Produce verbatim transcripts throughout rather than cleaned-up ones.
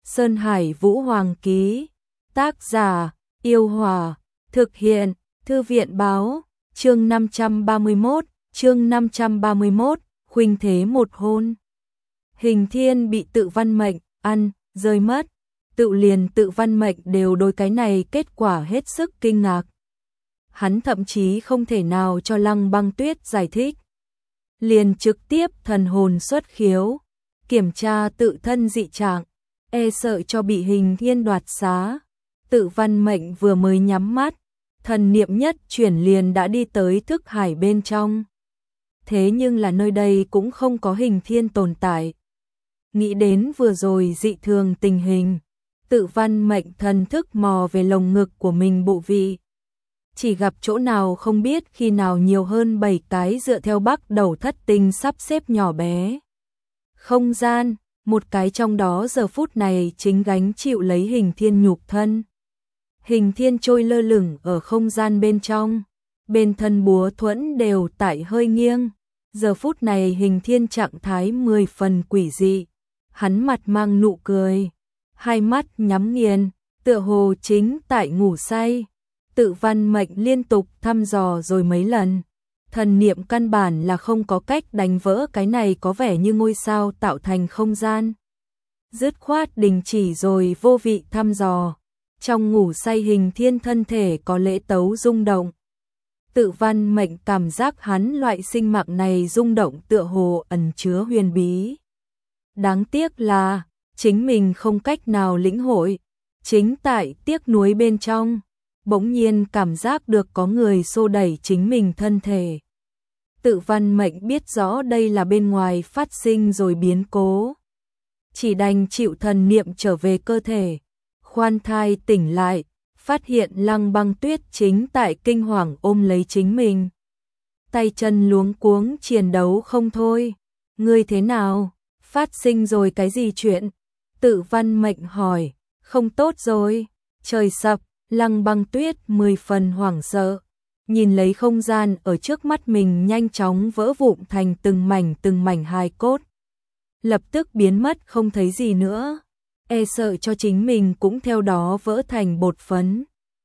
Sơn Hải Vũ Hoàng ký. Tác giả, Yêu Hòa. Thực hiện, Thư viện báo. Chương năm trăm ba mươi mốt, chương năm trăm ba mươi mốt, khuynh thế một hôn. Hình Thiên bị tự văn mệnh, ăn, rơi mất. Tự liền tự văn mệnh đều đối cái này kết quả hết sức kinh ngạc. Hắn thậm chí không thể nào cho Lăng Băng Tuyết giải thích. Liền trực tiếp thần hồn xuất khiếu, kiểm tra tự thân dị trạng, e sợ cho bị Hình Thiên đoạt xá. Tự văn mệnh vừa mới nhắm mắt, thần niệm nhất chuyển liền đã đi tới thức hải bên trong. Thế nhưng là nơi đây cũng không có Hình Thiên tồn tại. Nghĩ đến vừa rồi dị thường tình hình, tự văn mệnh thần thức mò về lồng ngực của mình bộ vị. Chỉ gặp chỗ nào không biết khi nào nhiều hơn bảy cái dựa theo bắc đầu thất tinh sắp xếp nhỏ bé. Không gian, một cái trong đó giờ phút này chính gánh chịu lấy Hình Thiên nhục thân. Hình Thiên trôi lơ lửng ở không gian bên trong, bên thân búa thuẫn đều tại hơi nghiêng. Giờ phút này Hình Thiên trạng thái mười phần quỷ dị, hắn mặt mang nụ cười, hai mắt nhắm nghiền, tựa hồ chính tại ngủ say. Tự văn mệnh liên tục thăm dò rồi mấy lần, thần niệm căn bản là không có cách đánh vỡ cái này có vẻ như ngôi sao tạo thành không gian. Dứt khoát đình chỉ rồi vô vị thăm dò. Trong ngủ say Hình Thiên thân thể có lễ tấu rung động. Tự văn mệnh cảm giác hắn loại sinh mạng này rung động tựa hồ ẩn chứa huyền bí. Đáng tiếc là chính mình không cách nào lĩnh hội. Chính tại tiếc nuối bên trong, bỗng nhiên cảm giác được có người xô đẩy chính mình thân thể. Tự văn mệnh biết rõ đây là bên ngoài phát sinh rồi biến cố, chỉ đành chịu thần niệm trở về cơ thể. Khoan thai tỉnh lại, phát hiện Lăng Băng Tuyết chính tại kinh hoàng ôm lấy chính mình. Tay chân luống cuống chiến đấu không thôi. Ngươi thế nào? Phát sinh rồi cái gì chuyện? Tự văn mệnh hỏi. Không tốt rồi. Trời sập, Lăng Băng Tuyết mười phần hoảng sợ. Nhìn lấy không gian ở trước mắt mình nhanh chóng vỡ vụn thành từng mảnh từng mảnh hài cốt. Lập tức biến mất không thấy gì nữa. E sợ cho chính mình cũng theo đó vỡ thành bột phấn.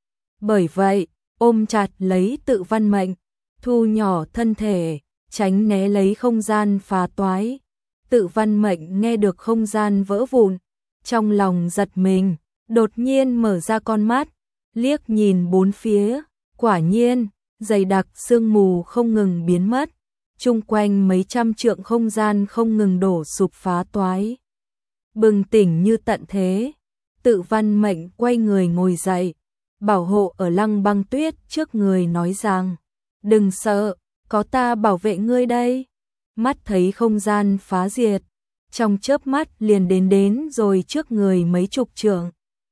Bởi vậy, ôm chặt lấy tự văn mệnh, thu nhỏ thân thể, tránh né lấy không gian phá toái. Tự văn mệnh nghe được không gian vỡ vụn, trong lòng giật mình, đột nhiên mở ra con mắt, liếc nhìn bốn phía, quả nhiên, dày đặc sương mù không ngừng biến mất, chung quanh mấy trăm trượng không gian không ngừng đổ sụp phá toái. Bừng tỉnh như tận thế, tự văn mệnh quay người ngồi dậy, bảo hộ ở Lăng Băng Tuyết trước người nói rằng, đừng sợ, có ta bảo vệ ngươi đây. Mắt thấy không gian phá diệt, trong chớp mắt liền đến đến rồi trước người mấy chục trượng.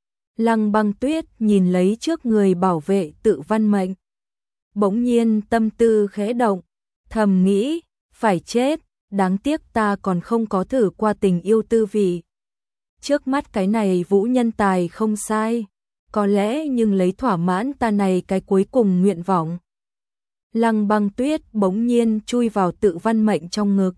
Lăng Băng Tuyết nhìn lấy trước người bảo vệ tự văn mệnh. Bỗng nhiên tâm tư khẽ động, thầm nghĩ, phải chết, đáng tiếc ta còn không có thử qua tình yêu tư vị. Trước mắt cái này vũ nhân tài không sai, có lẽ nhưng lấy thỏa mãn ta này cái cuối cùng nguyện vọng. Lăng Băng Tuyết bỗng nhiên chui vào tự văn mệnh trong ngực.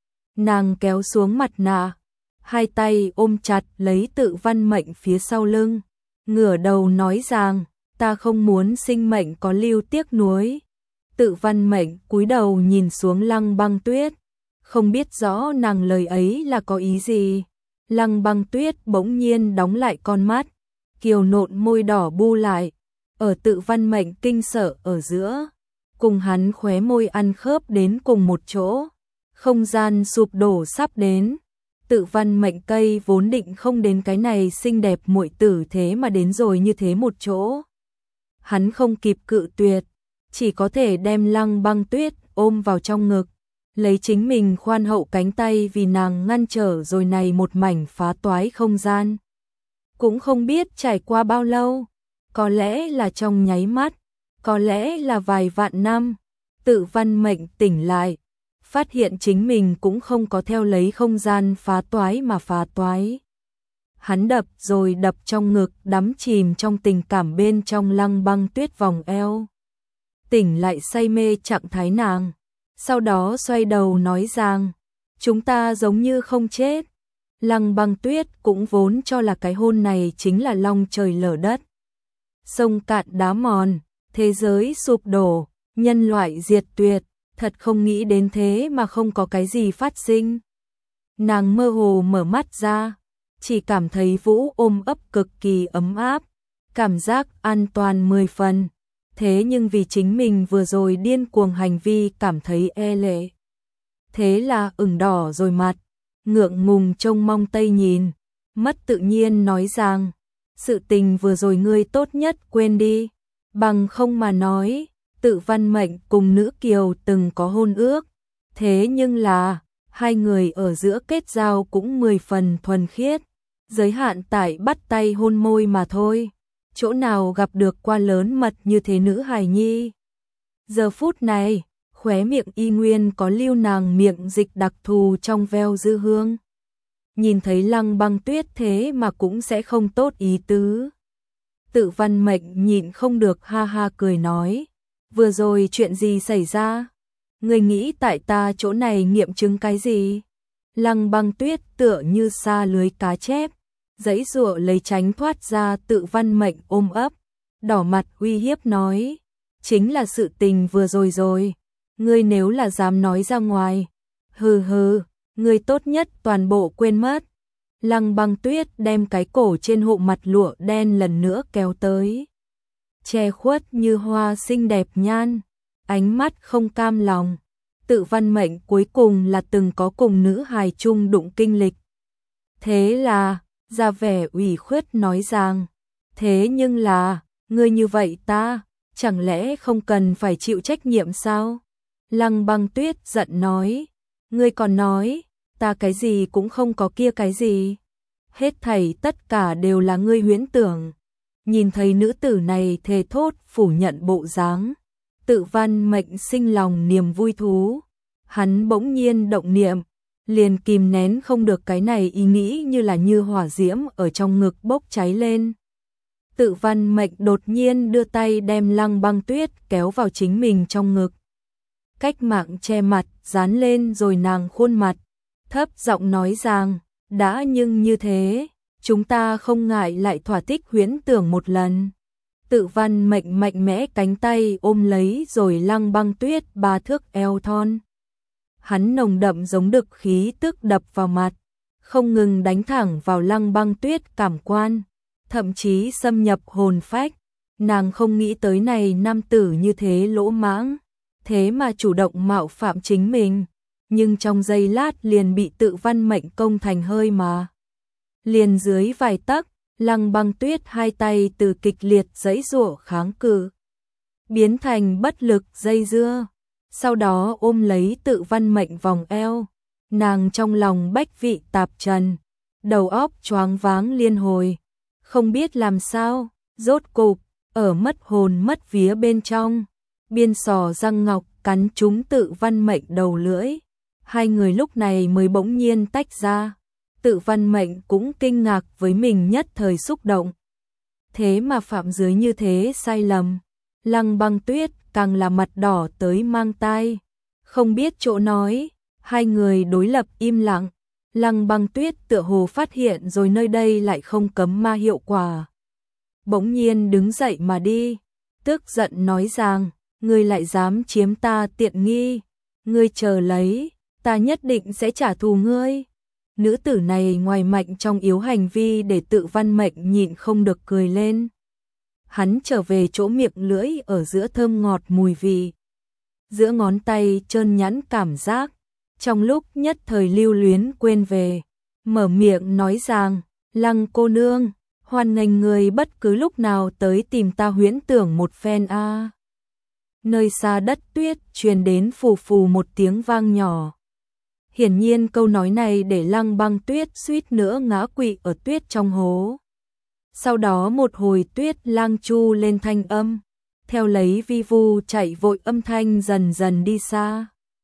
Nàng kéo xuống mặt nạ, hai tay ôm chặt lấy tự văn mệnh phía sau lưng, ngửa đầu nói rằng, ta không muốn sinh mệnh có lưu tiếc nuối. Tự văn mệnh cúi đầu nhìn xuống Lăng Băng Tuyết, không biết rõ nàng lời ấy là có ý gì. Lăng Băng Tuyết bỗng nhiên đóng lại con mắt, kiều nộn môi đỏ bu lại, ở tự văn mệnh kinh sợ ở giữa, cùng hắn khóe môi ăn khớp đến cùng một chỗ. Không gian sụp đổ sắp đến, tự văn mệnh cây vốn định không đến cái này xinh đẹp muội tử thế mà đến rồi như thế một chỗ. Hắn không kịp cự tuyệt, chỉ có thể đem Lăng Băng Tuyết ôm vào trong ngực, lấy chính mình khoan hậu cánh tay vì nàng ngăn trở rồi này một mảnh phá toái không gian. Cũng không biết trải qua bao lâu, có lẽ là trong nháy mắt, có lẽ là vài vạn năm, tự văn mệnh tỉnh lại, phát hiện chính mình cũng không có theo lấy không gian phá toái mà phá toái. Hắn đập rồi đập trong ngực, đắm chìm trong tình cảm bên trong Lăng Băng Tuyết vòng eo. Tỉnh lại say mê trạng thái nàng, sau đó xoay đầu nói rằng, chúng ta giống như không chết. Lăng Băng Tuyết cũng vốn cho là cái hôn này chính là long trời lở đất. Sông cạn đá mòn, thế giới sụp đổ, nhân loại diệt tuyệt, thật không nghĩ đến thế mà không có cái gì phát sinh. Nàng mơ hồ mở mắt ra, chỉ cảm thấy Vũ ôm ấp cực kỳ ấm áp, cảm giác an toàn mười phần. Thế nhưng vì chính mình vừa rồi điên cuồng hành vi cảm thấy e lệ. Thế là ửng đỏ rồi mặt, ngượng ngùng trông mong Tây nhìn, mất tự nhiên nói rằng, sự tình vừa rồi ngươi tốt nhất quên đi, bằng không mà nói, Tự Văn Mệnh cùng nữ kiều từng có hôn ước, thế nhưng là, hai người ở giữa kết giao cũng mười phần thuần khiết, giới hạn tại bắt tay hôn môi mà thôi, chỗ nào gặp được qua lớn mật như thế nữ hài nhi. Giờ phút này, khóe miệng y nguyên có lưu nàng miệng dịch đặc thù trong veo dư hương. Nhìn thấy Lăng Băng Tuyết thế mà cũng sẽ không tốt ý tứ. Tự Văn Mệnh nhịn không được ha ha cười nói, vừa rồi chuyện gì xảy ra? Người nghĩ tại ta chỗ này nghiệm chứng cái gì? Lăng Băng Tuyết tựa như sa lưới cá chép, giãy giụa lấy tránh thoát ra Tự Văn Mệnh ôm ấp, đỏ mặt uy hiếp nói, chính là sự tình vừa rồi rồi, ngươi nếu là dám nói ra ngoài, hừ hừ, ngươi tốt nhất toàn bộ quên mất. Lăng Băng Tuyết đem cái cổ trên hộ mặt lụa đen lần nữa kéo tới, che khuất như hoa xinh đẹp nhan, ánh mắt không cam lòng. Tự Văn Mệnh cuối cùng là từng có cùng nữ hài chung đụng kinh lịch. Thế là, ra vẻ ủy khuất nói rằng, thế nhưng là, ngươi như vậy ta, chẳng lẽ không cần phải chịu trách nhiệm sao? Lăng Băng Tuyết giận nói, ngươi còn nói, ta cái gì cũng không có kia cái gì. Hết thảy tất cả đều là ngươi huyễn tưởng. Nhìn thấy nữ tử này thề thốt phủ nhận bộ dáng, Tự Văn Mệnh sinh lòng niềm vui thú. Hắn bỗng nhiên động niệm, liền kìm nén không được cái này ý nghĩ như là như hỏa diễm ở trong ngực bốc cháy lên. Tự Văn Mệnh đột nhiên đưa tay đem Lăng Băng Tuyết kéo vào chính mình trong ngực. Cách mạng che mặt, dán lên rồi nàng khuôn mặt, thấp giọng nói rằng, đã nhưng như thế, chúng ta không ngại lại thỏa thích huyễn tưởng một lần. Tự Văn Mệnh mạnh mẽ cánh tay ôm lấy rồi Lăng Băng Tuyết ba thước eo thon. Hắn nồng đậm giống đực khí tức đập vào mặt, không ngừng đánh thẳng vào Lăng Băng Tuyết cảm quan, thậm chí xâm nhập hồn phách. Nàng không nghĩ tới này nam tử như thế lỗ mãng, thế mà chủ động mạo phạm chính mình, nhưng trong giây lát liền bị Tự Văn Mệnh công thành hơi mà. Liền dưới vài tấc, Lăng Băng Tuyết hai tay từ kịch liệt giãy giụa kháng cự, biến thành bất lực dây dưa. Sau đó ôm lấy Tự Văn Mệnh vòng eo, nàng trong lòng bách vị tạp trần, đầu óc choáng váng liên hồi, không biết làm sao, rốt cục, ở mất hồn mất vía bên trong, biên sò răng ngọc cắn trúng Tự Văn Mệnh đầu lưỡi, hai người lúc này mới bỗng nhiên tách ra. Tự Văn Mệnh cũng kinh ngạc với mình nhất thời xúc động. Thế mà phạm dưới như thế sai lầm. Lăng Băng Tuyết càng là mặt đỏ tới mang tai, không biết chỗ nói, hai người đối lập im lặng. Lăng Băng Tuyết tựa hồ phát hiện rồi nơi đây lại không cấm ma hiệu quả. Bỗng nhiên đứng dậy mà đi, tức giận nói rằng, ngươi lại dám chiếm ta tiện nghi, ngươi chờ lấy, ta nhất định sẽ trả thù ngươi. Nữ tử này ngoài mạnh trong yếu hành vi để Tự Văn Mệnh nhịn không được cười lên. Hắn trở về chỗ miệng lưỡi ở giữa thơm ngọt mùi vị, giữa ngón tay trơn nhẵn cảm giác, trong lúc nhất thời lưu luyến quên về, mở miệng nói rằng, Lăng cô nương, hoan nghênh người bất cứ lúc nào tới tìm ta huyễn tưởng một phen a. À. Nơi xa đất tuyết truyền đến phù phù một tiếng vang nhỏ. Hiển nhiên câu nói này để Lăng Băng Tuyết suýt nữa ngã quỵ ở tuyết trong hố. Sau đó một hồi tuyết lang chu lên thanh âm, theo lấy vi vu chạy vội âm thanh dần dần đi xa.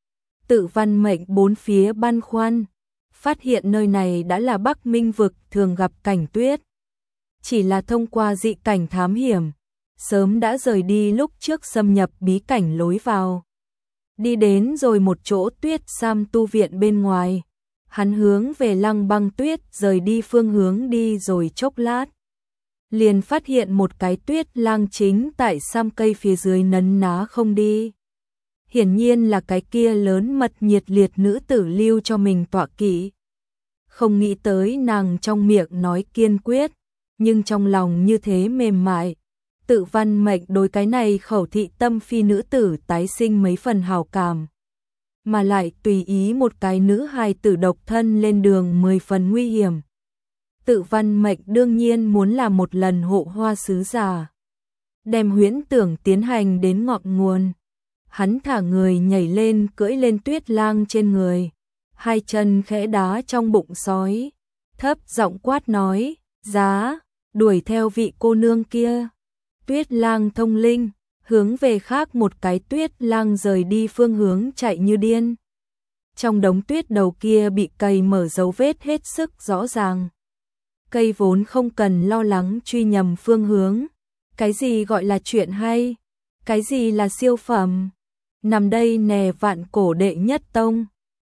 Tự Văn Mệnh bốn phía băn khoăn, phát hiện nơi này đã là Bắc Minh vực thường gặp cảnh tuyết. Chỉ là thông qua dị cảnh thám hiểm, sớm đã rời đi lúc trước xâm nhập bí cảnh lối vào. Đi đến rồi một chỗ tuyết sam tu viện bên ngoài, Hắn hướng về Lăng Băng Tuyết rời đi phương hướng đi rồi chốc lát. Liền phát hiện một cái Tuyết Lang chính tại sam cây phía dưới nấn ná không đi. Hiển nhiên là cái kia lớn mật nhiệt liệt nữ tử lưu cho mình tọa kỵ. Không nghĩ tới nàng trong miệng nói kiên quyết, nhưng trong lòng như thế mềm mại. Tự Văn Mệnh đối cái này khẩu thị tâm phi nữ tử tái sinh mấy phần hào cảm. Mà lại tùy ý một cái nữ hài tử độc thân lên đường mười phần nguy hiểm. Tự Văn Mệnh đương nhiên muốn làm một lần hộ hoa sứ giả. Đem huyễn tưởng tiến hành đến ngọn nguồn. Hắn thả người nhảy lên cưỡi lên Tuyết Lang trên người. Hai chân khẽ đá trong bụng sói. Thấp giọng quát nói, giá, đuổi theo vị cô nương kia. Tuyết Lang thông linh, hướng về khác một cái Tuyết Lang rời đi phương hướng chạy như điên. Trong đống tuyết đầu kia bị cày mở dấu vết hết sức rõ ràng. Cây vốn không cần lo lắng truy nhầm phương hướng. Cái gì gọi là chuyện hay? Cái gì là siêu phẩm? Nằm đây nè vạn cổ đệ nhất tông.